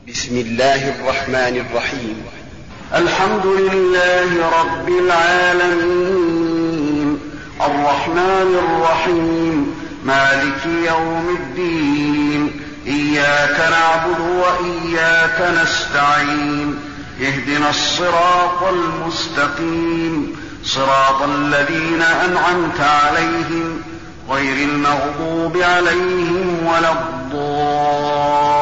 بسم الله الرحمن الرحيم. الحمد لله رب العالمين، الرحمن الرحيم، مالك يوم الدين، إياك نعبد وإياك نستعين، اهدنا الصراط المستقيم، صراط الذين أنعمت عليهم غير المغضوب عليهم ولا الضالين.